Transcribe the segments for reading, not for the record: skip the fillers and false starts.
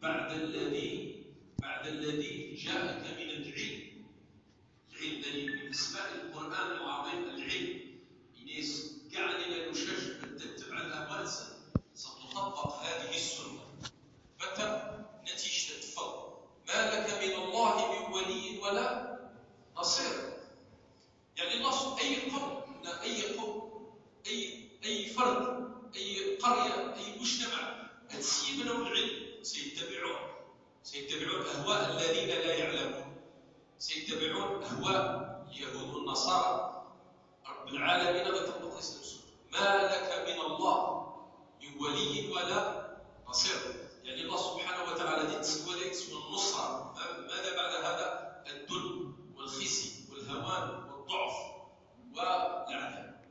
بعد الذي جاءك من العلم الذي بالنسبة للقرآن العظيم العلم الناس قاعدين نشجع تتبع الأهواء ستطبق هذه السنة متى نتيجة التفضل ما لك من الله من ولي ولا نصير. يعني الله أي قوم أي فرد أي قرية أي مجتمع تسيب لهم العلم سيتبعون أهواء الذين لا يعلمون، سيتبعون أهواء اليهود والنصارى. رب العالمين يطبق الإسلام ما لك من الله من ولي ولا نصير. يعني الله سبحانه وتعالى يتسوى النصرة. ماذا بعد هذا؟ الذل والخزي والهوان والضعف والعذاب.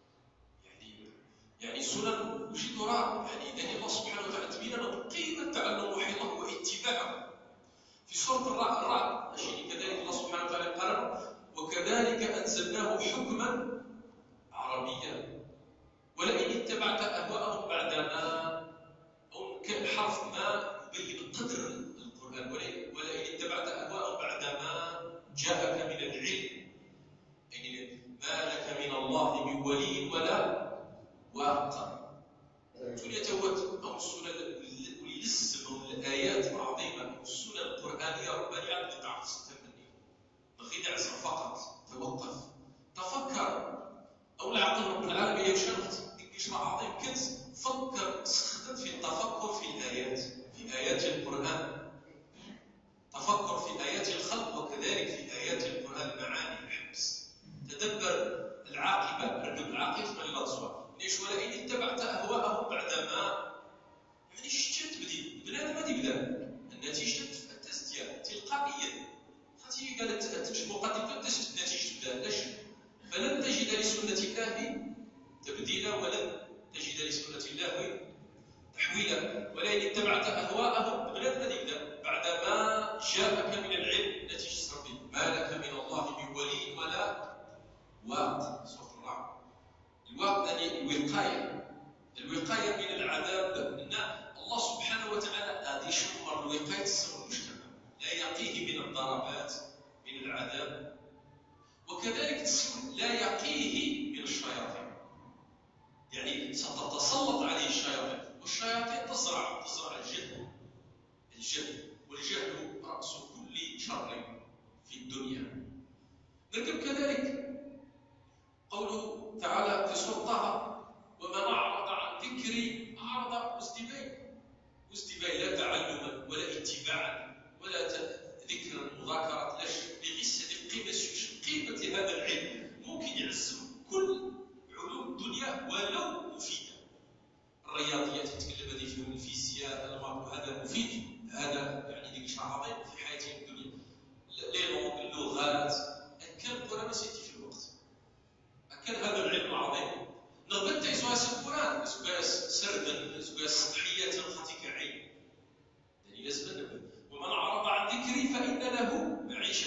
يعني سنن وشي ترى. يعني إذا الله سبحانه وتعالى تبين لنا قيمة تعلم وحي الله واتباعه. في سورة الرعد كذلك الله سبحانه وتعالى قال وكذلك أنزلناه حكما عربيا ولئن اتبعت أهواءهم بعدما أو حرف ما يبين قدر القرآن ولئن اتبعت أهواءهم بعدما جاءك من العلم. يعني ما لك من الله من ولي ولا واق. يتوت أو السنة وليلزم الآيات العظيمة والسنة القرآنية ربنا يعلم تعرف تمني بغيت عزم فقط توقف تفكر أو العقل رب العالمين يشرفت يشرع عظيم كنز فكر استخدم في التفكر في الآيات في آيات القرآن تفكر في آيات الخلق وكذلك في آيات القرآن المعاني الحبس تدبر العاقبة ركب العاقبة من الأصوات ليش ولئن اتبعت أهواءهم بعدما يعني شتت بدي بنادم ما يبدا النتيجة التزكية تلقائيا خاطي قالت تجد مقدمة تجد نتيجة تبدا ليش فلن تجد لسنة الله تبديلا ولن تجد لسنة الله تحويلا ولئن اتبعت أهواءهم بنادم ما يبدا بعدما جاءك من العلم نتيجة ربي ما لك من الله من ولي ولا واق. سورة الرعد الواق يعني الوقاية من العذاب. أن الله سبحانه وتعالى هذه شمر الوقاية تصير المجتمع لا يقيه من الضربات من العذاب وكذلك لا يقيه من الشياطين. يعني ستتسلط عليه الشياطين والشياطين تزرع الجهل والجهل رأس كل شر في الدنيا. نركب كذلك قوله تعالى في سورة طه ومن أعرض عن ذكري أعرض مستبين لا تعلما ولا اتباعا ولا ذكرا مذاكرة لاش لغسة قيمة لهذا العلم ممكن يعزم كل علوم الدنيا ولو مفيدة. الرياضيات يتكلم هذه فيهم الفيزياء هذا مفيد هذا يعني ديك شيء عظيم في حياته الدنيا اللغات كان القرآن سيأتي في الوقت كان هذا العلم العظيم نغبت يسواس القرآن يسواس سردا يسواس سطحيات خطيك عين يعني لازم نبه ومن عرض عن ذكري فإن له معيشة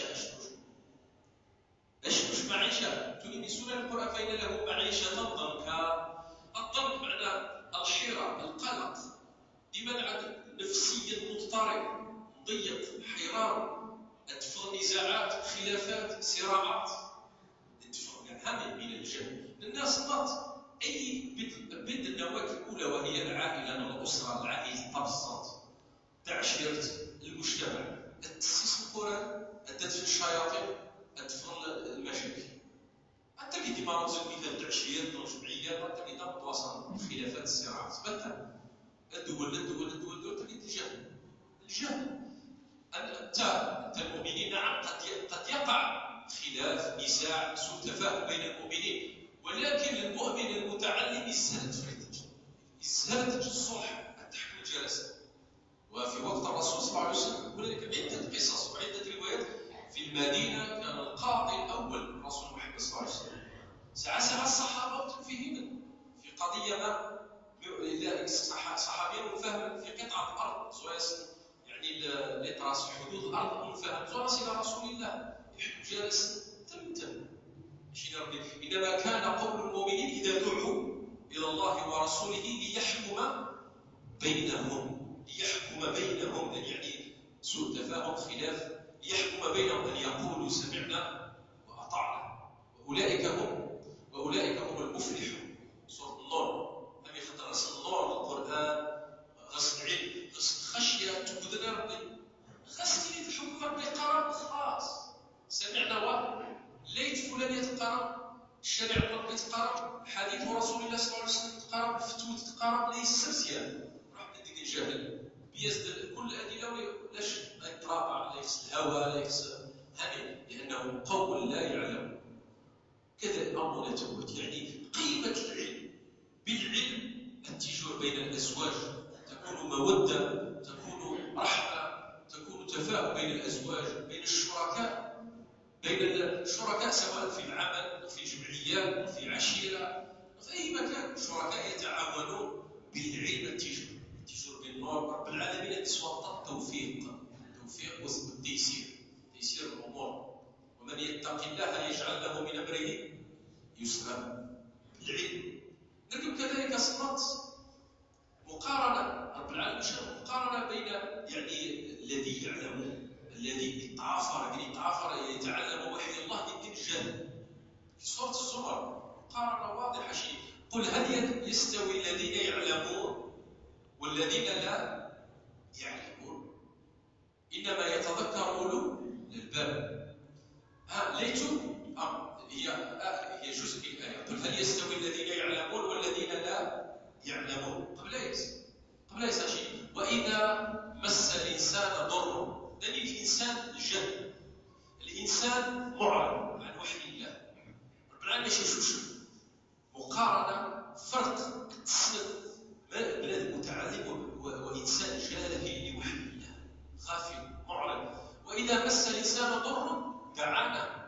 أشكش معيشة تقول سنة القرآن فإن له معيشة ضنكا. الضنك معنى الحيرة القلق لمنع نفسيا مضطرب ضيق حيران أدفع نزاعات خلافات صراعات هم من الجهل. الناس نط أي بد النواة الأولى وهي العائلة الأسرة العائلة التبسط تعشيرة المجتمع التسيس القرآن الدفع الشياطين الدفع المشاكل حتى اللي ديما نوصل مثال تعشير جمعيات حتى اللي دام تواصل خلافات الصراعات بدا الدول تجد الجهل أنت المؤمنين نعم قد يقع خلاف نزاع سوء تفاهم بين المؤمنين ولكن المؤمن المتعلم يسهل الصلح التحكم الجلسة. وفي وقت الرسول صلى الله عليه وسلم هناك عدة قصص وعدة روايات. في المدينة كان القاضي الأول الرسول محمد صلى الله عليه وسلم سعى الصحابة فيهم في قضية ما لذلك صحابيين مفهم في قطعة أرض سواء يعني لتراس حدود الأرض مفهم زرس إلى رسول الله يحب جالس تمتم إنما كان قول المؤمنين إذا دعوا إلى الله ورسوله ليحكم بينهم قولوا سمعنا وأطعنا وأولئك هم المفلحون. سورة النور أمي خطر غسل النور القرآن، غسل العلم، غسل الخشية، تبدنا ربي غسل الحكم ربي قرار خلاص سمعنا ليت فلان يتقرب، الشريعة ربي تقرب، حديث رسول الله صلى الله عليه وسلم تقرب، فتوى تقرب، ليس مزيان راح نديك الجهل بيزداد كل الأدلة لاش لا يترابع، لا يخص الهوى، لا يخص هني، لأنه قوم لا يعلم. كذا الأمر لا توجد. يعني قيمة العلم، بالعلم التجوع بين الأزواج تكون مودة، تكون رحمة، تكون تفاهم بين الأزواج، بين الشركاء، سواء في العمل، في جمعيات، في عشيرة، في أي مكان شركاء يتعاونون بالعلم. التجوع بالنور. رب العالمين يسوط التوفيق والتيسير، تيسير الأمور. ومن يتق الله يجعل له من أمره يسرا. العلم نرجو كذلك صفات مقارنة. رب العالمين شرع مقارنة بين الذي يعلم، الذي تعافر يتعلم وحي الله يمكن الجهل. في سورة الزمر مقارنة واضحة شيء. قل هل يستوي الذين يعلمون والذين لا يعلمون؟ إنما يتذكر أولو الألباب. ليتوا هي جزء من الآية. قل هل يستوي الذين يعلمون والذين لا يعلمون؟ قبل ليس شيء. وإذا مس الإنسان ضر، لأن الإنسان الجهل، الإنسان معرض عن وحي الله. رب العالمين يشوف مقارنة، فرق تسند بلاد متعلم وإنسان جاهل لوحي الله، غافل معرض. وإذا مس الإنسان ضر دعانا،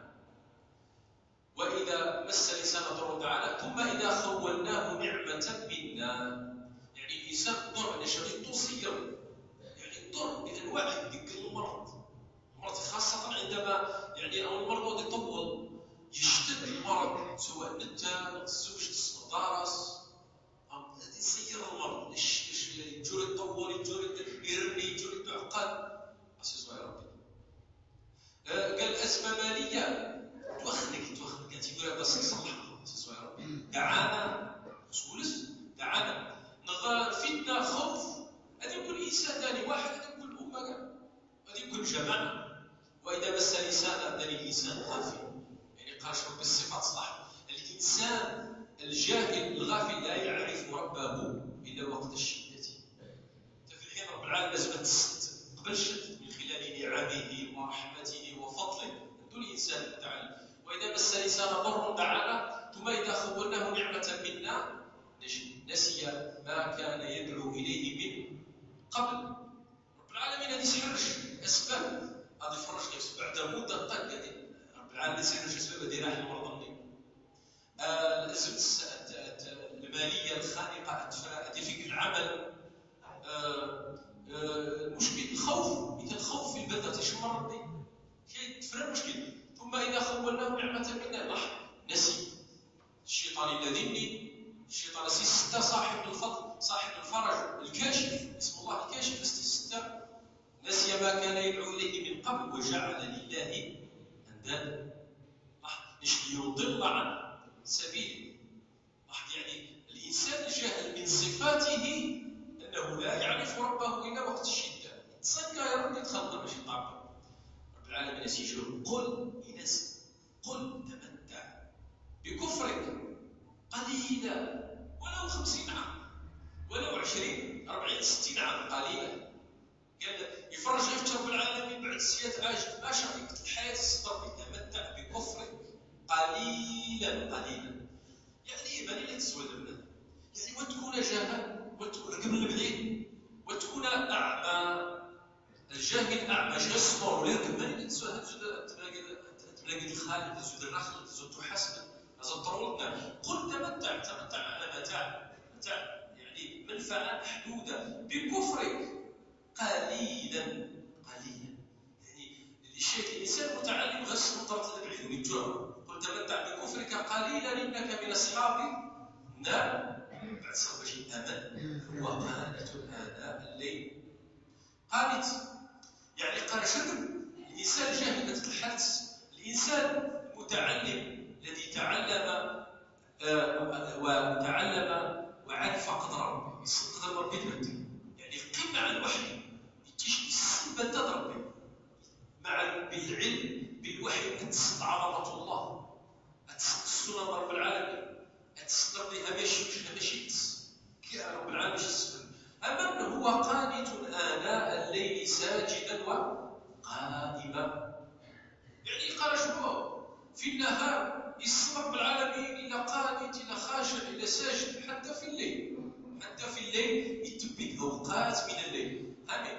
ثم إذا خولناه نعمة منا. يعني الإنسان ضر، شديد توصيه، الضر بأنواع ذكر المرض خاصة عندما أو المرض يطول، يشتد المرض، سواء نتا الزوج تصدارس يسير المرض، يجور يطول، يجور يرمي، يجور يتعقد. أسيس يا ربي قال أزمة مالية توخنك تقول هذا صلح. أسيس يا ربي دعانا دعانا نغار فتنة خوف. هذا يكون إنسان ثاني واحد، هذا يكون أمة، هذا يكون جماعة. وإذا مس الإنسان ذلك الإنسان غافل، قاش رب الصفات صلاح. الإنسان الجاهل الغافل لا يعرف ربه إلا وقت الشدة. ففي الحين رب العالمين لازم تسد قبل الشد من خلال نعمه ورحمته وفضله دون الإنسان المتعلم. وإذا مس الإنسان ضر دعانا، ثم إذا خولناه نعمة منا نسي ما كان يدعو إليه من قبل. رب العالمين هذه سحرش أسباب، هذه فرش بعد مدة طويلة. رب العالمين سحرش أسباب هذه راح المرضى. الأزمة المالية الخانقة هذه في العمل، المشكل الخوف. إذا الخوف في البلدة تشمر ربي كي تفرق المشكل. ثم إذا خولناه نعمة منا نسي. الشيطان الذي الشيطان ستة صاحب الفضل، صاحب الفرج، الكاشف، اسم الله الكاشف ستة. نسي ما كان يدعو إليه من قبل وجعل لله أندادا يضل عن سبيله. الإنسان الجاهل من صفاته أنه لا يعرف ربه إلا وقت الشدة. تصدق يا رب يتخلط ماشي طابع. رب العالمين يسيجون قل تمتع بكفرك قليلا ولو 50 عام، ولو 20 40 60 عام قليلا. قال يفرج يفتح رب العالمين بعد 6 عاجل ما شاء الحياة الصبر. تمتع بكفرك قليلا. ماني تسود منه. وتكون جاهل، وتكون قبل بعيد، وتكون أعمى. الجاهل أعمى جسمه ولا قبل ماني تسود. تلاقي الخالق تسود الرخل تسود تحسن هذا طرولنا. قل تمتع على متاع منفعة محدودة بكفرك قليلا. الشيء الإنسان متعلم غسل طرف البعيد ويتجرب. قل تمتع بكفرك قليلا إنك من أصحاب النار. بعد صوب شيء أمل وقانت آناء الليل. قانت قال شكر الإنسان جاهل تتحدث الإنسان المتعلم الذي تعلم وتعلم وعرف قدر ربه قدر ربي تبدل يعني القمة على الوحي يتيش السبة تضرب مع بالعلم بالوحي أتصد عظمة الله أتصد السنة رب العالمين أتصدر بها ماشي كي رب العالمين يسبب أما أنه هو قانت آناء الليل ساجدا وقائما يعني قال شوفوا في النهار يسمى رب العالمين إلى قانت إلى خاشع إلى ساجد حتى في الليل يتبت أوقات من الليل هذه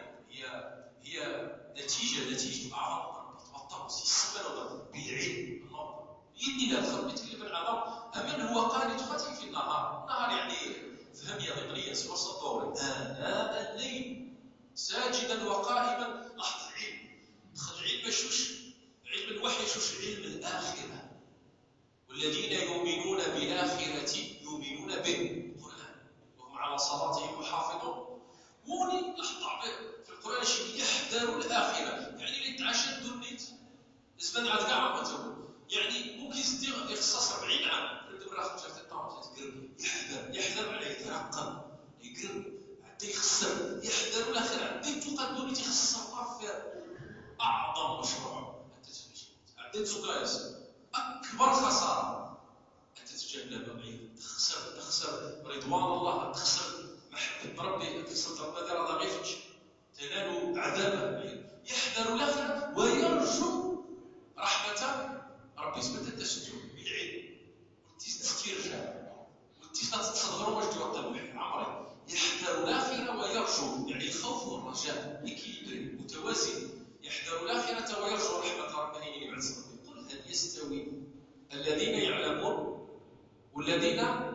هي نتيجة أعظم والطمس يسمى بالعلم الله يدي لا دخل بيتكلم العظم أما هو قانت خاتم في النهار يعني فهم ضمنيا سوى الدور آناء الليل ساجدا وقائما لحظة علم دخل علم شوش علم الوحي شوش علم الآخرة والذين يؤمنون بالآخرة يؤمنون بالقرآن وهم على صلاتهم محافظون وني لحظة في القرآن شيء يحذروا الآخرة يعني اللي تعشد النت زمان عاد كاع ما تقول يعني ممكن يخصص 40 عام عنده راه 5 تقرب يحذر عليه يترقب يقرب حتى يخسر يحذر الآخرة عندك تقدم يخسر الله في أعظم مشروع أنت عندك سكايس أكبر خسارة أنت تتجنب تخسر رضوان الله تخسر محبة ربي تخسر ربي راه غيفتش تنال عذابه يحذر الآخرة ويرجو رحمة ربي سبحانه تسجل بالعلم والتسترجع والتصدر واش توقع الوحي عمري يحذر الآخرة ويرجو يعني الخوف والرجاء إكيليبري متوازن يحذر الآخرة ويرجو رحمة ربه بعد صبره قل هل يستوي الذين يعلمون والذين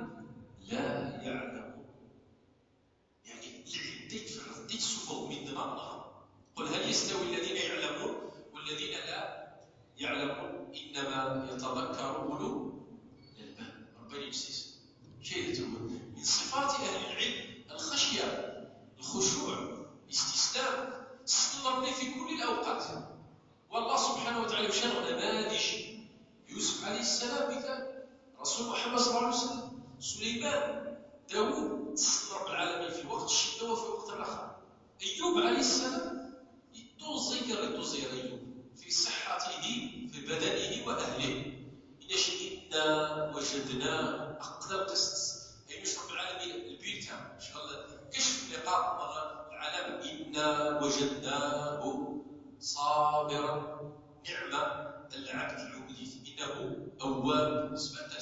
لا يعلمون يعني ديت صفوه من دماغها قل هل يستوي الذين يعلمون والذين لا يعلمون إنما يتذكر أولو الألباب ربنا يجزيس شيء تقول من صفات أهل العلم الخشية الخشوع الاستسلام تستمر في كل الأوقات والله سبحانه وتعالى يشرع نماذج يوسف عليه السلام مثال رسول محمد صلى الله عليه وسلم سليمان داود تستمر بالعالمين في وقت الشدة وفي وقت الآخر أيوب عليه السلام يتوزير أيوب في صحته في بدنه وأهله إنا وجدناه أقدر قصص أي مش رب العالمين البيت إن شاء الله كشف لقاء العالم إنا وجدناه صابرا نعم العبد العبودي إنه أواب سمعت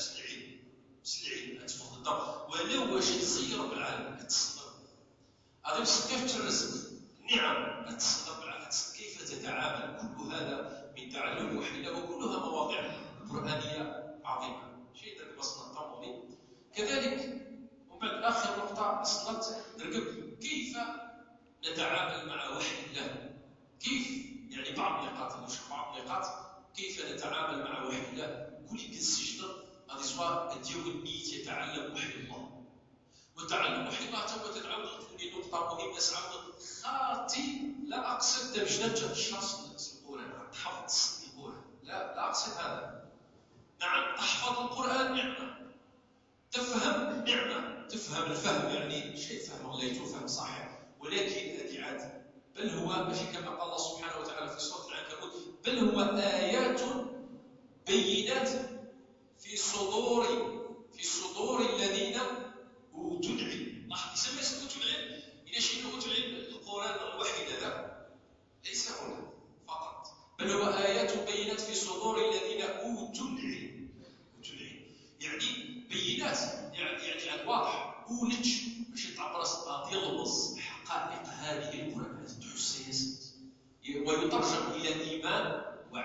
سلعين أتفضل الضرب ولو وجد صير رب العالمين أتصدر هذا كيف الرزق نعم أتصدر بالعالم كيف تتعامل كل هذا من تعلم وحده وكلها مواضيع قرآنية عظيمة شيء ذلك بصنا الطمومي كذلك وبعد آخر نقطة أصلت نرقب كيف نتعامل مع وحي الله كيف يعني بعض النقاط كيف نتعامل مع وحي الله كل كالسجن هذه سواء ديال النيت يتعلم وحي الله وتعلم وحي الله تو تتعود تكون نقطة مهمة سعود خاطي لا أقصد بجنة الشخص القرآن تحفظ القرآن لا أقصد هذا نعم تحفظ القرآن نعمة تفهم نعمة تفهم الفهم يعني شيء فهم غليته فهم صحيح ولكن هذه عاد بل هو ماشي كما قال الله سبحانه وتعالى في سورة العنكبوت بل هو آيات بينات في صدور الذين أوتوا العلم لاحظ يسمى أوتوا العلم إذا شيء أوتوا العلم القرآن الوحيد هذا ليس هنا فقط بل هو آيات بينات في صدور الذين أوتوا العلم يعني بينات يعني واضح ولج باش تعبر يلبس حقائق هذه القرآن تحس ويترجم إلى إيمان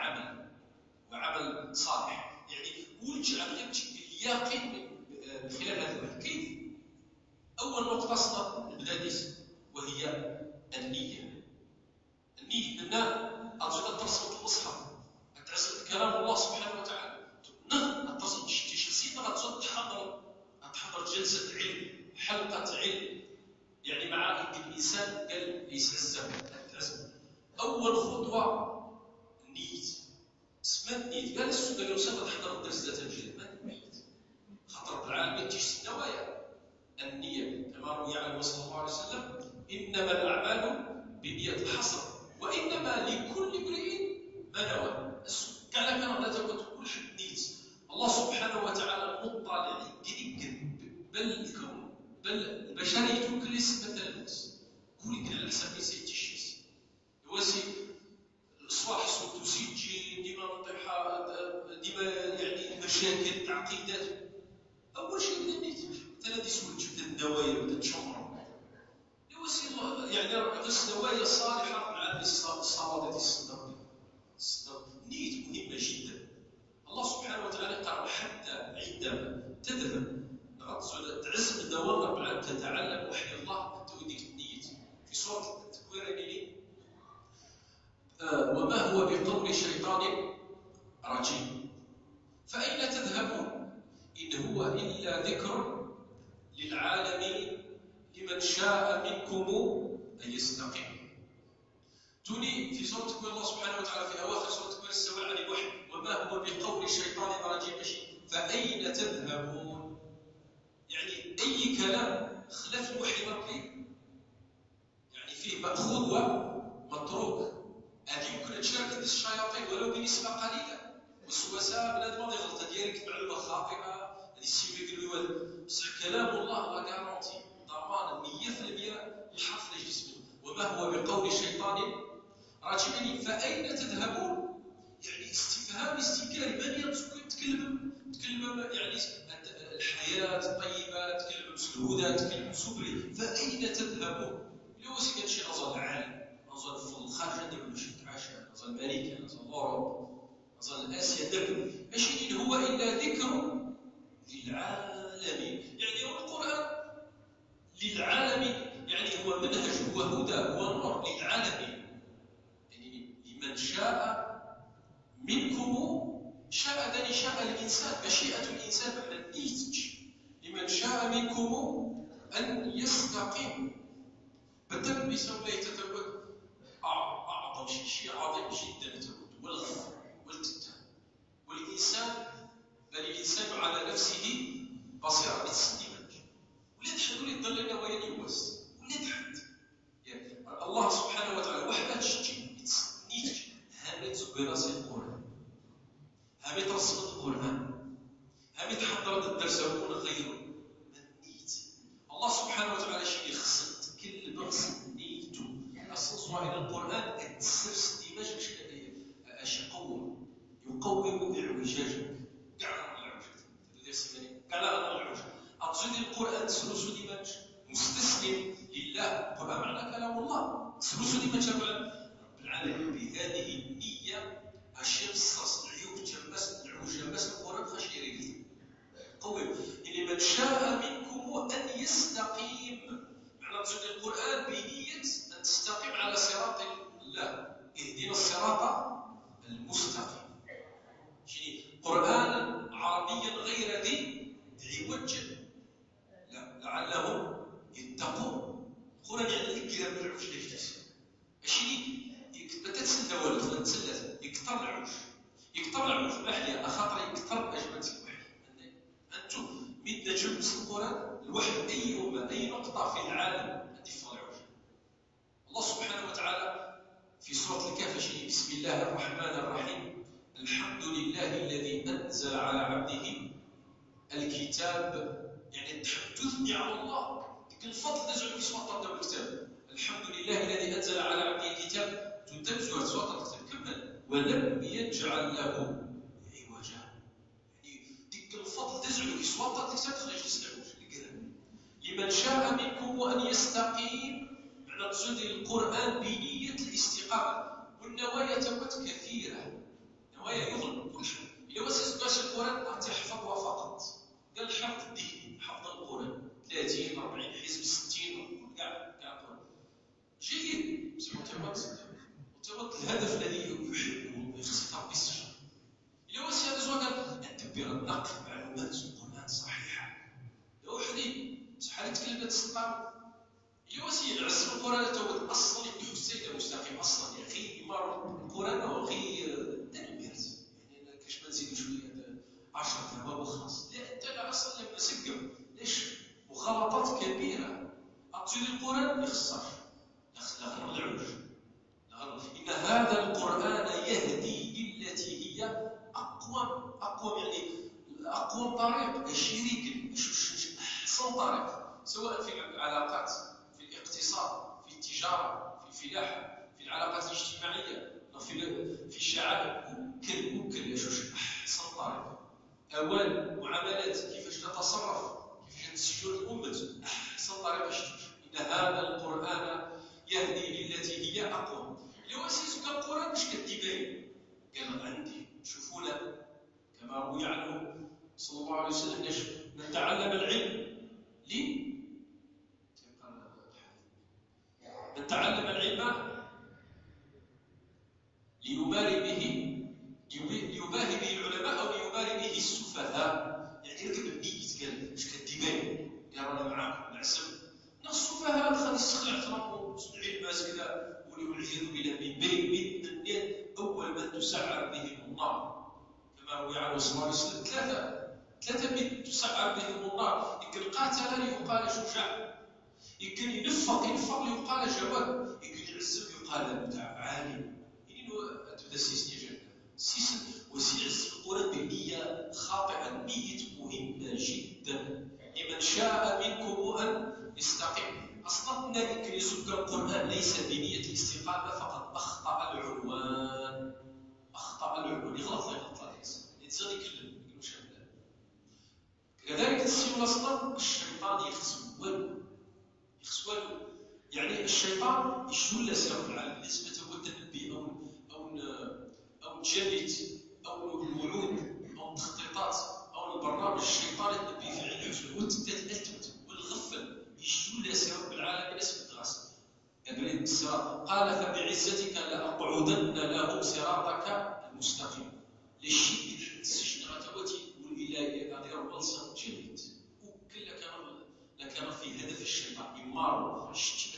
وعمل صالح يعني ولج على اليقين من خلال هذا الوحي كيف أول نقطة أصلا البداية وهي النية لأنها أرجو ترسم المصحف تعزل كلام الله سبحانه وتعالى ترسم شخصيا غتزود تحضر جلسة علم حلقة علم يعني مع الإنسان قال يسعى الزمن تعزل أول خطوة النية ما نيت كاع السودان وصل تحضر الدرس ذات الجد ما نيت خاطر بالعالم تيجي النوايا النية كما روي عنه صلى الله عليه وسلم إنما الأعمال بالنية الحصر وإنما لكل امرئ ما نوى كاع كان لا تكون كل حد نيت الله سبحانه وتعالى مطلع يمكن بل الكون بل البشرية تكلس مثل الناس كل كاع على حسب سيتي الشمس وسي الصباح صوت سيتي ديما نطيحة ديما يعني مشاكل تعقيدات أول شيء نيت مثلا دي سولت جبت النوايا بدات تشمر وسي يعني غير النوايا الصالحة مع الصوابط الصدر نيت مهمة جدا الله سبحانه وتعالى قال حتى عندما تذهب تعز بالدوام رب العالمين تتعلم وحي الله أنت وديك النية في سورة التكوير وما هو بقول شيطان رجيم فأين تذهبون إن هو إلا ذكر للعالمين لمن شاء منكم أن يستقيم توني في سورة التكوير الله سبحانه وتعالى في أواخر سورة التكوير استوى عن الوحي وما هو بقول شيطان رجيم فأين تذهبون يعني أي كلام خلاف الوحي ربي يعني فيه مأخوذ ومتروك هذه يمكن تشارك الشياطين ولو بنسبة قليلة وسوسة بنادم غادي يغلط ديالك معلومة خاطئة هذه السيبي يقول له بصح كلام الله لا غارونتي ضمان 100% الحرف اللي يجلس منه وما هو بقول شيطان رجيم فأين تذهبون يعني استفهام استنكاري من يتكلم يعني الحياة الطيبة تكلم بسهولة تكلم بسبري فأين تذهبون لو سكت شي نظر العالم نظر في الخارج ندير له شي تعاشر نظر أمريكا نظر أوروبا نظر آسيا ندير ماشي إن هو إلا ذكر للعالمين يعني هو القرآن للعالمين يعني هو منهج وهدى ونور للعالمين يعني لمن شاء منكم شاء ذلك شاء الإنسان مشيئة الإنسان بحال النيتج لمن شاء منكم أن يستقيم بدل بيسمى يتزوج أعظم شيء عظيم جدا يتزوج والغفر والتتهم والإنسان بل الإنسان على نفسه بصيرة بالسليمة ولا تحد ولا يضل لنا وين يوس ولا تحد يعني الله سبحانه وتعالى وحده تشتي نيتج هامي تزبيراسي القرآن هامي ترسم القرآن هامي تحضر الدرس وكون غيره من نيت الله سبحانه وتعالى شيء يخص كل بغص نيته أصلا إلى القرآن السرس ديماج باش يقوم إعوجاجك كاع العوج كاع العوج أقصد القرآن سلوس ديماج مستسلم لله القرآن معنى كلام الله سلوس ديماج رب العالمين بهذه النية أشياء الصص العيوب تجمس العوج جمس القرآن خشي يريد قوي إن من شاء منكم أن يستقيم معنى تقصد القرآن بنية أن تستقيم على صراط الله اهدنا الصراط المستقيم قرآنا عربيا غير ذي عوج لعلهم يتقون القرآن يعني الكلام العوج ليش ماشي تتسلى ولا تتسلى يكثر العوج محليا خاطر يكثر أجمل الوحي أنتم من نجمس القرآن الوحي أي أمة أي نقطة في العالم تفضل العوج الله سبحانه وتعالى في سورة الكهف بسم الله الرحمن الرحيم الحمد لله الذي أنزل على عبده الكتاب يعني تحدث نعم الله الفضل نزل في سورة الكتاب الحمد لله الذي أنزل على عبده الكتاب تنتج سورة الكتاب كمل ولم يجعل له عوجا يعني ديك الفضل نزل في سورة الكتاب خرج يستعوج لمن شاء منكم أن يستقيم معنى تزود القرآن بنية الاستقامة والنوايا تمت كثيرة نوايا يغلب كل شيء إلا وسيس باش القرآن تحفظها فقط قال الحفظ الذهني حفظ القرآن 30 40 حزب 60 كاع القرآن جيد بس متوت الهدف الذي يحبه ويختار بالسجن إلا وسيس هذا الزواج قال ندبر النقل معلومات القرآن صحيحة لو حدي شحال تكلمت السلطان إلا وسيس العزم القرآن توت أصلا يحسين مستقيم أصلا يعني غير يمر القرآن وغير تنبيرت طريق، سواء في العلاقات، في الاقتصاد، في التجارة، في الفلاحة، في العلاقات الاجتماعية، في الشعب. ممكن يا جوج أحسن طريق. أوان معاملات، كيفاش تتصرف، كيفاش تسجل الأمة، أحسن طريقة شتي. إن هذا القرآن يهدي للتي هي أقوم. لو أساسك القرآن مش كديبين قال عندي شوفونا كما روي عنه صلى الله عليه وسلم من تعلم العلم من تعلم العلم ليباهي به العلماء أو ليباهي به السفهاء. يعني ركب النيت قال مش كديبين قال أنا معاكم نعسم السفهاء اللي خلي يستخلع ترامو سبعين ناس كذا والعياذ بالله من بين الناس أول من تسعر بهم النار كما روي عنه صلى الله عليه وسلم. ثلاثة من تسعر بهم النار. يمكن قاتل ليقال شجاع، يمكن ينفق ليقال جواد، يمكن يعزم يقال بتاع عالم. يعني هذا سيسني جدا وسيعز القرآن بنية خاطئة. النية مهمة جدا. لمن شاء منكم أن يستقيم. أصلا يمكن يسبق القرآن ليس بنية الاستقامة فقط. أخطأ العنوان يغلط يتزاد يكلم كذلك السيول أصلا الشيطان يخسوال. يعني الشيطان يشول سيرف العالم نسبة هو التنبي أو الجلد أو الوعود أو التخطيطات أو البرنامج. الشيطان يتنبي في علم الحسن والتأتمت والغفل يشول سيرف العالم نسبة غاس أبريد الصراط. قال فبعزتك لأقعدن لهم صراطك المستقيم. للشيء السجن غتوتي والإلهي غادي ربلصة جلد وكل كان في هدف الشيطان يمارو شتي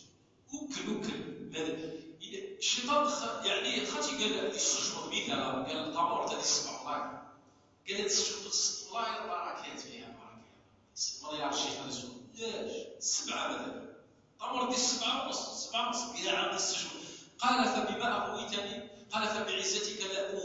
وكل الشيطان يعني خاطي قال السجن مثلا قال طامور تاع السبع الله قال السجن الله البركات فيها بركه ما يعرفش يخلصوا لاش السبعه مثلا طامور دي السبعه ونص قال عند السجن. قال فبما أغويتني قال فبعزتك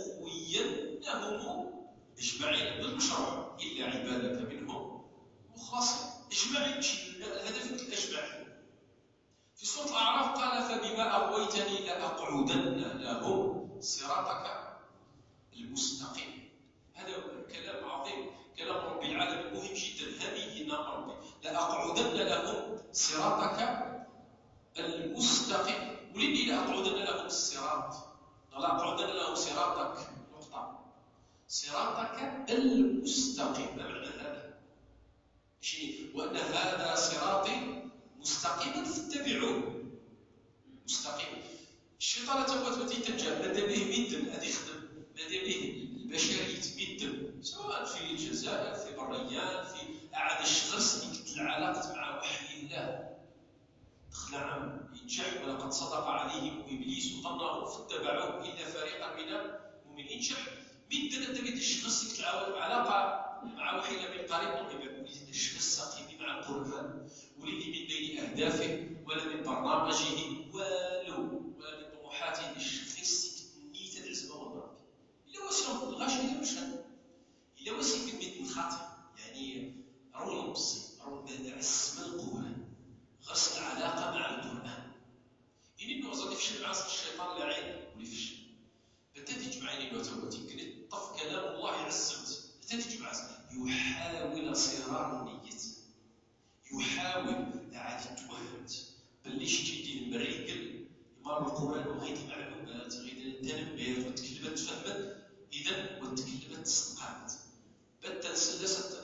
لأغوينهم اجمعين بالمشروع الا عبادك منهم مخلصين. اجمعين الهدف الاجمعين. في سورة الأعراف قال فبما أغويتني لأقعدن لهم صراطك المستقيم. هذا كلام عظيم، كلام رب العالمين مهم جدا. هذه نام ربي لأقعدن لهم صراطك المستقيم. ولدي لأقعدن لهم الصراط لأقعدن لهم صراطك نقطة صراطك المستقيم. ما معنى هذا؟ شيء وأن هذا صراطي مستقيما فاتبعوه. مستقيم. الشيطان توت تنجا ماذا به مدن هذا يخدم ماذا به البشرية مدن سواء في الجزائر في بريان في أعاد الشخص يكتل العلاقة مع وحي الله نعم ينجح. ولقد صدق عليهم إبليس وظنهم فاتبعوه إلا فريقا من المؤمنين. ينجح مدن أنت قد الشخص يكتل علاقة مع وحي الله من قريب ولد الشخص ساقيمي مع القرآن ولد من بين أهدافه ولا من برنامجه ولا من طموحاته. الشخص نيته العزمة والله إلا وسيله الغاشي إلا مش إلا وسيله كمية الخاطئ يعني رول بصي رول عزم القرآن غرس العلاقة مع القرآن. يعني إنه أصلا يفشل مع الشيطان لعين ويفشل بتدي جمعيني وتوتي كنت طف كلام الله عزمت بتدي جمع يحاول صراع النية يحاول أعادة توهمت بلش جدي المريقل يمر القرآن وغيد معلومات غيد التنبيه والتكلمات تفهمت إذن والتكلمات استقامت بدا سلسة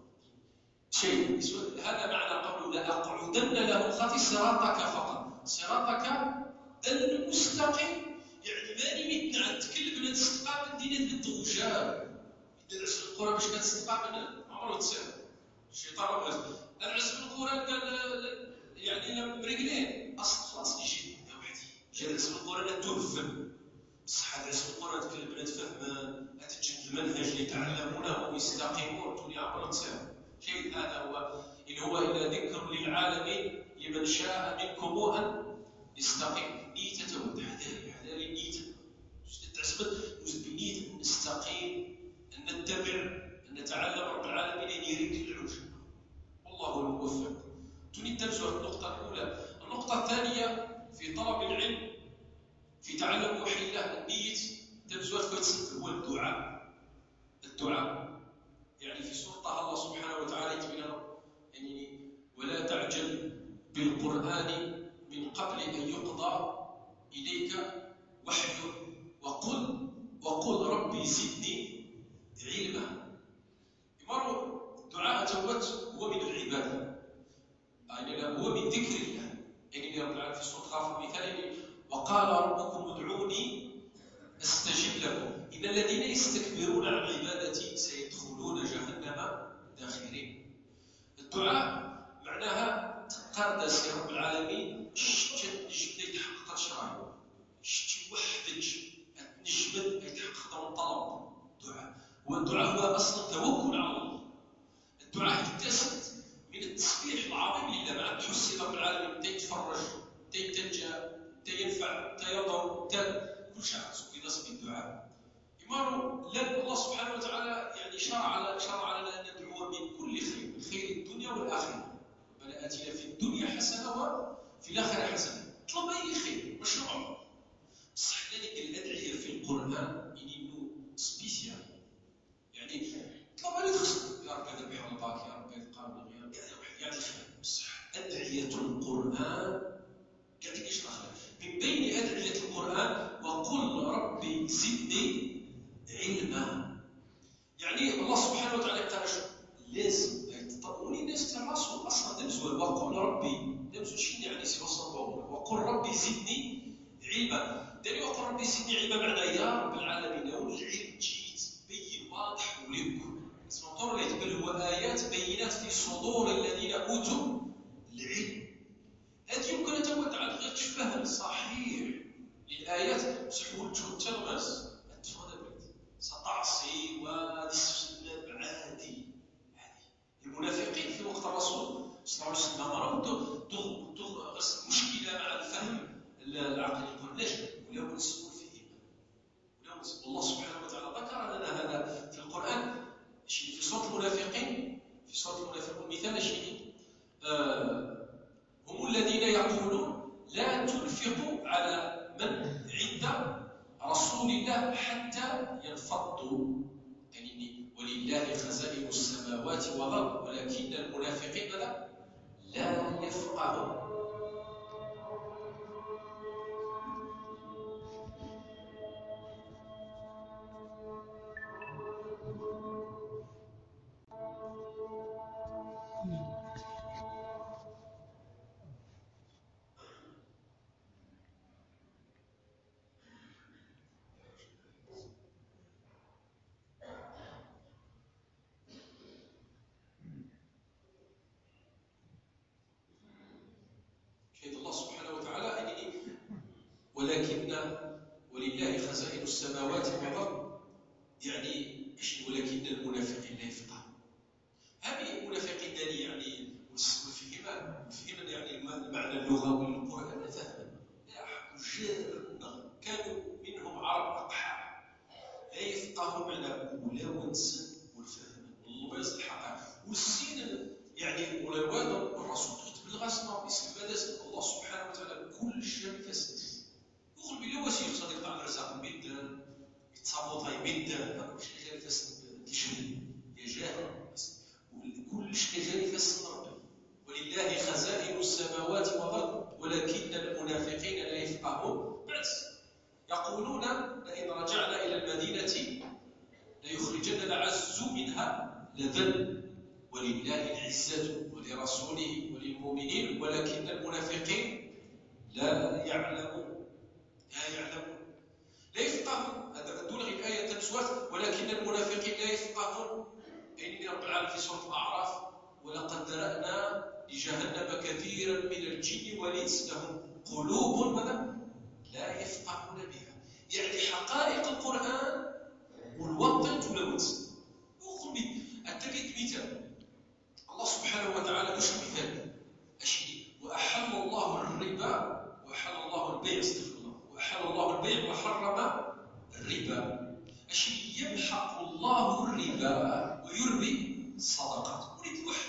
شيء هذا معنى قوله لأقعدن لهم خاطي صراطك فقط صراطك المستقيم. يعني ماني متنا نتكلم عن استقامة دينة بالدوجاب يدرس القرآن باش كتستقامة عمره تسير الشيطان العز بالقرآن قال يعني لما برجلين أصل خلاص يجي وحدي جالس بالقرآن تهفم بصح درس القرآن تكلم تفهم أتجد المنهج اللي يتعلمونه ويستقيمون تولي عمره تسير شيء. هذا هو إن هو إلا ذكر للعالمين لمن شاء منكم أن يستقيم. نيته توضح هذا النيته تحسبت بنية نستقيم أن نتبع أن نتعلم رب العالمين أن يريك العجب. والله الله الموفق. تريد تنزل النقطة الأولى. النقطة الثانية في طلب العلم، في تعلم وحي الله، النية تنزل هو الدعاء. يعني في سورة الله سبحانه وتعالى يتبين يعني ولا تعجل بالقرآن من قبل أن يقضى إليك وحيه وقل ربي زدني علما. يمر الدعاء توت هو من العبادة، يعني هو من ذكر الله. يعني رب العالمين في سورة غافر مثال وقال ربكم ادعوني استجب لكم إن الذين يستكبرون عن عبادتي سيدخلون جهنم داخرين. الدعاء معناها تقدس يا رب العالمين شتي يتحقق شرعي، شتي وحدك تنجبد يتحقق الطلب. الدعاء هو أصلا توكل على الله. الدعاء يتجسد من التسبيح العظيم لله مع تحس رب العالمين تيتفرج تيتنجى تينفع تيضر كل شيء في نصب الدعاء. يمر لأن الله سبحانه وتعالى يعني شرع لنا أن ندعو من كل خير الدنيا والآخرة. ربنا آتنا في الدنيا حسنة وفي الآخرة حسنة. طلب أي خير مشروع. صح ذلك الأدعية في القرآن إنه سبيسيال، يعني طلب أي خصم يا رب ذبح رضاك يا رب يتقابل يعني صح. أدعية القرآن قاعد يشرح من بين أدعية القرآن وقل ربي زدني علما. يعني الله سبحانه وتعالى قال لازم تطمئن الناس الرسول اصلا نمزوا وقل ربي نمزوا شنو يعني وقل ربي زدني علما. داري وقل ربي زدني علما معنى يا رب العالمين هو العلم جيد بين واضح ولك اسمعوا لي بل هو آيات بينات في صدور الذين أوتوا العلم. هذه يمكن أن تودع غير فهم صحيح للآيات بصح ولتو تلمس ستعصي وتستسلم عادي. المنافقين في وقت الرسول صلى الله عليه وسلم مروا مشكلة مع الفهم العقلي. يقول ليش ولا نسول فيه الله سبحانه وتعالى ذكر لنا هذا في القرآن في سورة المنافقين. في سورة المنافقون مثال شيء هم الذين يقولون لا تنفقوا على من عند رسول الله حتى ينفضوا، يعني ولله خزائن السماوات والأرض ولكن المنافقين لا يفقهون. الله سبحانه وتعالى ولكن ولله خزائن السماوات والأرض، يعني ولكن المنافقين لا يفقهون. هذه المنافقين يعني فهم يعني المعنى اللغوي للقرآن لا فهم. كانوا منهم عرب أقحاء لا يفقهون معنى ولا ونس والفهم والله يصلح والسين يعني ولا الوالد والرسول تبلغ اسمه باسم بدس الله سبحانه وتعالى كل شيء فاسد يقول بلا وسيله صديق تاع الرزاق بيد يتصابط هاي بيد كل شيء جاري فاسد تشمل يا جاهل كل شيء جاري فاسد ربي. ولله خزائن السماوات والارض ولكن المنافقين لا يفقهون. بس يقولون لئن رجعنا الى المدينه ليخرجن العز منها لذل ولله العزة ولرسوله وللمؤمنين ولكن المنافقين لا يعلمون لا يفقهون. هذا دون الآية تنسوات ولكن المنافقين لا يفقهون. يعني رب العالمين في سورة الأعراف ولقد ذرأنا لجهنم كثيرا من الجن والإنس لهم قلوب لا يفقهون بها. يعني حقائق القرآن والوطن تلوث. أتجد مثال الله سبحانه وتعالى مش مثال أشياء وأحل الله الربا وأحل الله البيع استغفر الله وأحل الله البيع وحرم الربا. أشياء يمحق الله الربا ويربي الصدقات. ولد واحد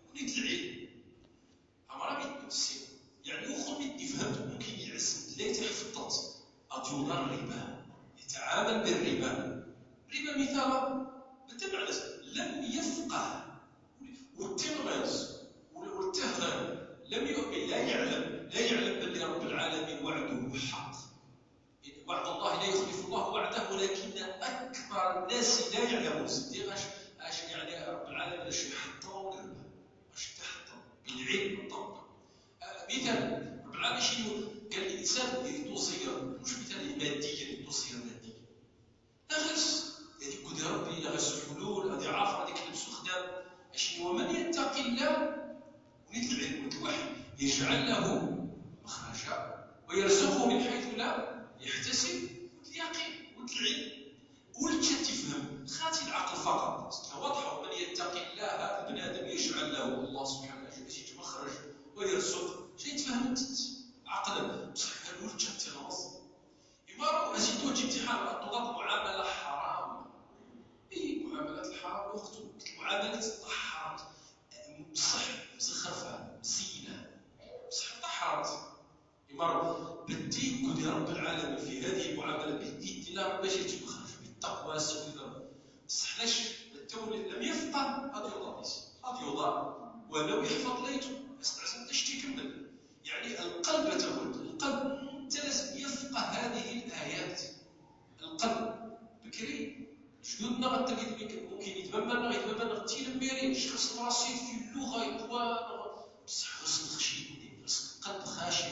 وليد العلم عمرها ما يكون السير يعني أخر من فهمت ممكن يعز لا يحفظت أطيول الربا يتعامل بالربا. الربا مثال بالتبع لم يفقه والتغمز والتهرم لم يؤمن لا يعلم بأن رب العالمين وعده حق. وعد الله لا يخلف الله وعده ولكن أكثر الناس لا يعلمون صديق اش يعني رب العالمين اش يحطوا الربا اش تحطوا بالعلم بالضبط. مثال رب العالمين شنو قال الانسان يريد صيغه مش مثال ماديه يريد صيغه ماديه نغرس هذيك قد ربي نغرس الحلول هذه عارفه هذيك لبسو خدام شنو ومن يتقي الله ونيت العلم الوحي يجعل له مخرجا ويرزقه من حيث لا يحتسب. اليقين والعلم ولتش تفهم خاتي العقل فقط واضحه. ومن يتقي الله هذا البنادم يجعل له الله سبحانه وتعالى مخرج ويرزق شيء تفهمت عقلا بصح ولتش تغمص يمارو ازيدو امتحان تضاد معامله حرام. اي معاملات الحرام اختو معاملات الطحارات بصح مسخفه مزينه بصح طحارات يمارو بالدين قد رب العالمين في هذه المعامله بالدين ديالها باش يتمخرج بالتقوى السويدة بصح علاش لم يفقه هذا يوضع ولو يحفظ ليته استعزم تشتي كمل. يعني القلب تقول القلب انت لازم يفقه هذه الايات. القلب بكري جدودنا غتلقى ممكن يتبمن غتيل ميرين شخص راسي في اللغه يقوى بصح خصك تخشي خصك قلب خاشع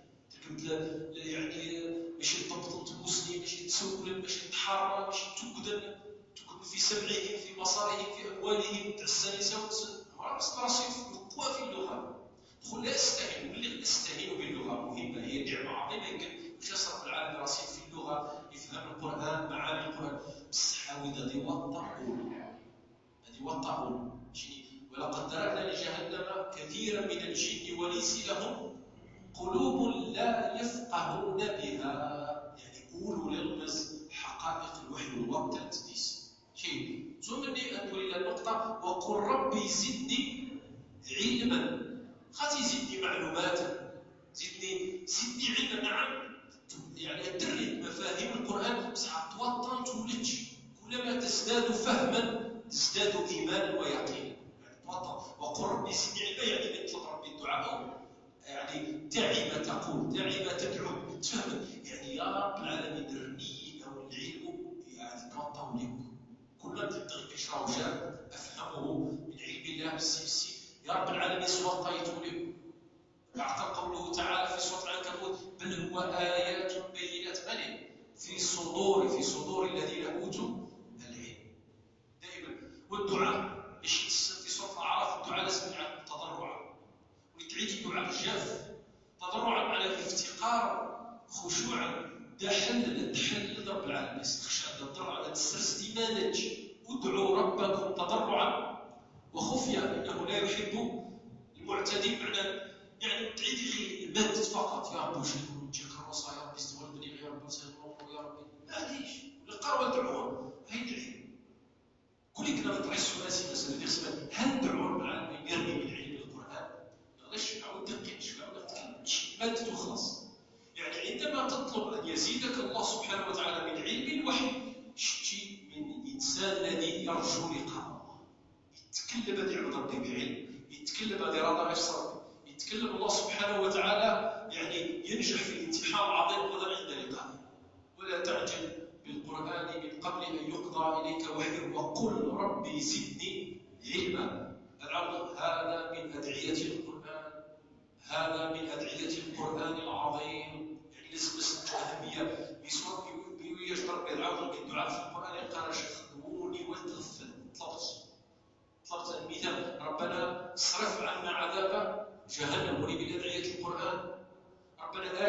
يعني باش يطبطب المسلم باش يتسول باش يتحرر باش تقدم في سمعهم في بصرهم في اموالهم تعسى نساء خصك راسي يقوى في اللغه. دخل لا استهين واللي استهين باللغه مهمه هي نعمه عظيمه يمكن خاص رب العالمين راسي في اللغه يفهم القران معاني القران بصح عاود هذه وطعون ولقد ذرأنا لجهنم كثيرا من الجن والانس لهم قلوب لا يفقهون بها. يعني قولوا للغز حقائق الوحي والوقت التدريس شيء ثم أن إلى النقطة وقل ربي زدني علما خاطي زدني معلوماتا زدني علما. نعم يعني أدري مفاهيم القرآن بصح توطن تولج كلما تزداد فهما تزداد إيمانا ويقينا. يعني توطن وقل ربي زدني علما يعني يطلب ربي الدعاء يعني دائما تقول دائما تدعو تفهم يعني يا رب العالمين درني او العلم يعني توطن لك كل تبغي كشرا وجاب افهمه من علم الله بالسيف يا رب العالمين سوطيت لك. اعطى قوله تعالى في سوره العنكبوت بل هو ايات بينات في صدور الذين اوتوا العلم. دائما والدعاء في سوره الاعراف الدعاء لازم يكون تضرعا وتعيد الدعاء بجاف تضرعا على الافتقار خشوعا تحل رب العالمين استخشى تضرع تسترس ديمانج ادعوا ربكم تضرعا وخفيا انه لا يحب المعتدين. معنى يعني تعيد غير المادة فقط يا رب وش يكون تجيك الرصا يا رب استغلبني يا رب سيغلق يا ربي معليش القرار والدعوة هاي العلم كل كنا نطرح السؤال سنة نسأل هل دعوة رب العالمين يرمي من علم القرآن؟ نغش نعود دقيق مادة وخلاص. يعني عندما تطلب أن يزيدك الله سبحانه وتعالى من علم الوحي شتي من إنسان الذي يرجو لقاء الله يتكلم هذا يعبد ربي بعلم يتكلم هذا رضا يفسر يتكلم الله سبحانه وتعالى يعني ينجح في الامتحان العظيم غدا عند لقائه. ولا تعجل بالقرآن من قبل أن يقضى إليك وحيه وقل ربي زدني علما. هذا من أدعية القرآن هذا من أدعية القرآن العظيم. يعني لازم نسمع أهمية بسورة يجبر بالعوض بالدعاء في القرآن قال خذوني وتغفل طلبت المثال ربنا اصرف عنا عذاب جهنم ولي من أدعية القرآن. ربنا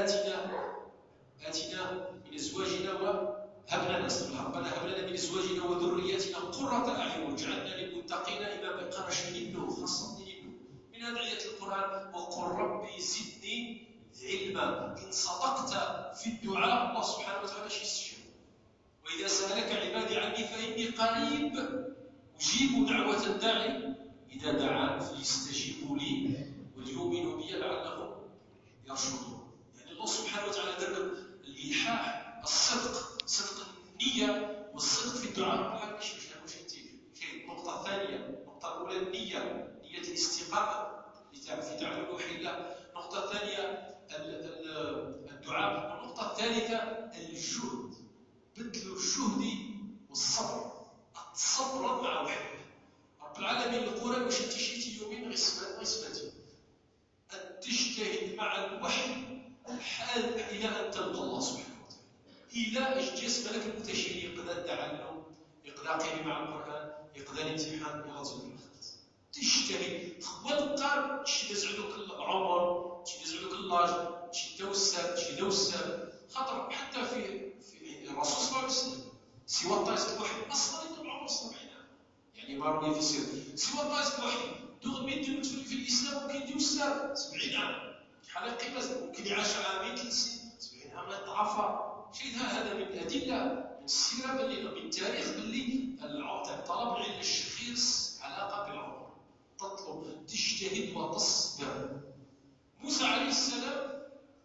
آتنا من أزواجنا وهب لنا ربنا هب لنا من أزواجنا وذرياتنا قرة أعين واجعلنا للمتقين إماما. قال شنو خاصة من أدعية القرآن وقل ربي زدني علما. إن صدقت في الدعاء الله سبحانه وتعالى يستجيب. وإذا سألك عبادي عني فإني قريب أجيب دعوة الداعي إذا دعان فليستجيبوا لي وليؤمنوا بي لعلهم يرشدون. يعني الله سبحانه وتعالى درب الإلحاح، الصدق، صدق النية والصدق في الدعاء. بحال شي النقطة الثانية، النقطة الأولى النية، نية الاستقامة في تعبد وحي الله. النقطة الثانية الدعاء. النقطة الثالثة الجهد، بذل الجهد والصبر، الصبر مع وحي رب العالمين. القرآن واش انت شيتي يومين غيسمتي أن تجتهد مع الوحي إلى أن تلقى الله سبحانه وتعالى. إلى جسم لك المتشير يقدر التعلم، يقدر قيم مع القرآن، يقدر الامتحان إلى غير تجتهد وتقار تشي دازعلوك العمر، تشي دازعلوك اللاج، تشي دوسر خاطر حتى في الرسول صلى الله عليه وسلم سوى الطائس الوحي أصلا يطلع عمر 70 عام، يعني ما روي في السير سوى الطائس الوحي دغمي يدوز في الإسلام ممكن يدوز 70 عام، شحال قيمة ممكن يعيش عامين 3 سنين، 70 عام يتعافى. شيء هذا من الأدلة من السيرة من التاريخ باللي طلب العلم الشخيص علاقة بالعمر، تطلب تجتهد وتصبر. موسى عليه السلام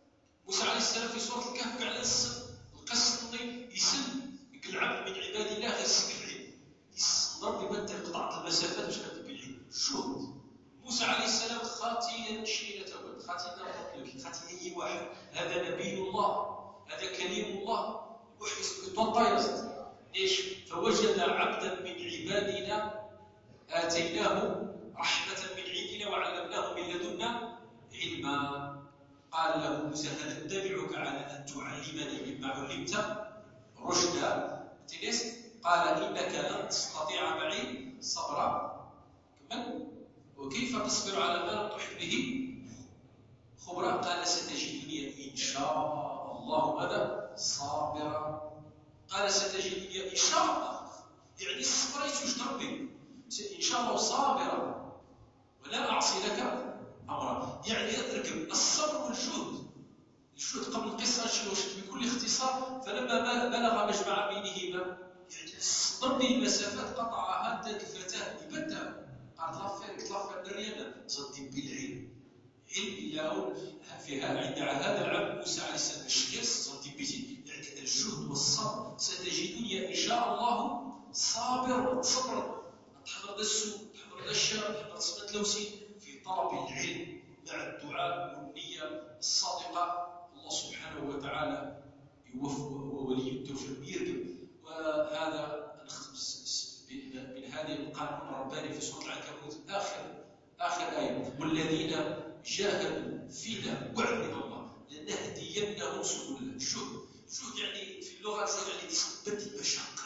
في سورة الكهف على القصة يسلم العبد من عباد الله غير سك العلم، يصبر بما قطعت المسافات باش كتب العلم. الشهد موسى عليه السلام خاطيا شيء توبت، خاطيا ربك، خاطيا اي واحد، هذا نبي الله، هذا كليم الله، الوحي توطيرت ليش؟ فوجد عبدا من عبادنا آتيناه رحمة من عندنا وعلمناه من لدنا علما. قال له موسى هل اتبعك على أن تعلمني مما علمت رشدا؟ قال إنك لن تستطيع معي صبرا. كمل وكيف تصبر على ما لم تحط به خبرا؟ قال ستجدني إن شاء الله ماذا صابرا. قال ستجدني إن شاء الله، يعني الصبر يتوجد ربي إن شاء الله صابرا ولا أعصي لك أمرا. يعني يترك الصبر والجهد. الجهد قبل القصة شنو بكل اختصار، فلما بلغ مجمع بينهما يعني ضرب المسافات قطعها الفتاة ببتة قالت لافير دريانا صدي بالعلم علم فيها عند هذا العبد موسى عليه السلام الشخص صدي بيتي يعني الجهد والصبر. ستجدني إن شاء الله صابر، صبر تحضر السوء، تحضر الشر، تحضر صفة لوسي في طلب العلم مع الدعاء والنية الصادقة. الله سبحانه وتعالى يوفق وولي التوفيق يرقب. وهذا نختم من هذه القانون الرباني في سورة العنكبوت آخر آية والذين جاهدوا فينا وعلم الله لنهدينهم سبلنا. شوف يعني في اللغة يعني تثبت المشقة،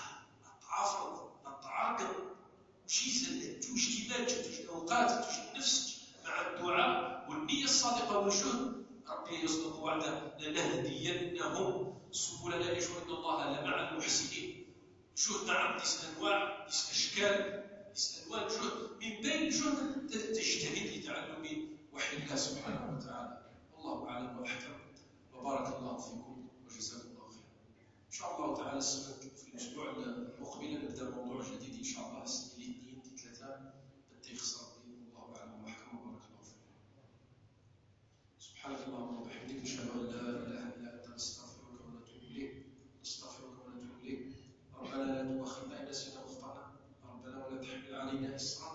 التعاقد وشي سلة، توش اجتماع، توش أوقات، توش نفسك مع الدعاء والنية الصادقة والجهد. ربي يصدق وعده لنهدينهم سبلنا ليش وإن الله لمع المحسنين. جهد نعم ليس أنواع، ليس أشكال، ليس أنواع جهد، من بين جهد تجتهد لتعلم وحي الله سبحانه وتعالى. والله أعلم وأحكم، وبارك الله فيكم وجزاكم الله خيرا. إن شاء الله تعالى في الأسبوع المقبل نبدأ موضوع جديد إن شاء الله الاثنين ثلاثة بالتيخ ربي. والله أعلم وأحكم وبارك الله فيكم. سبحانك اللهم وبحمدك نشهد أن لا إله إلا أنت نستغفرك ونتوب إليك. ربنا لا تؤاخذنا إن نسينا وأخطأنا، ربنا ولا تحمل علينا إصرا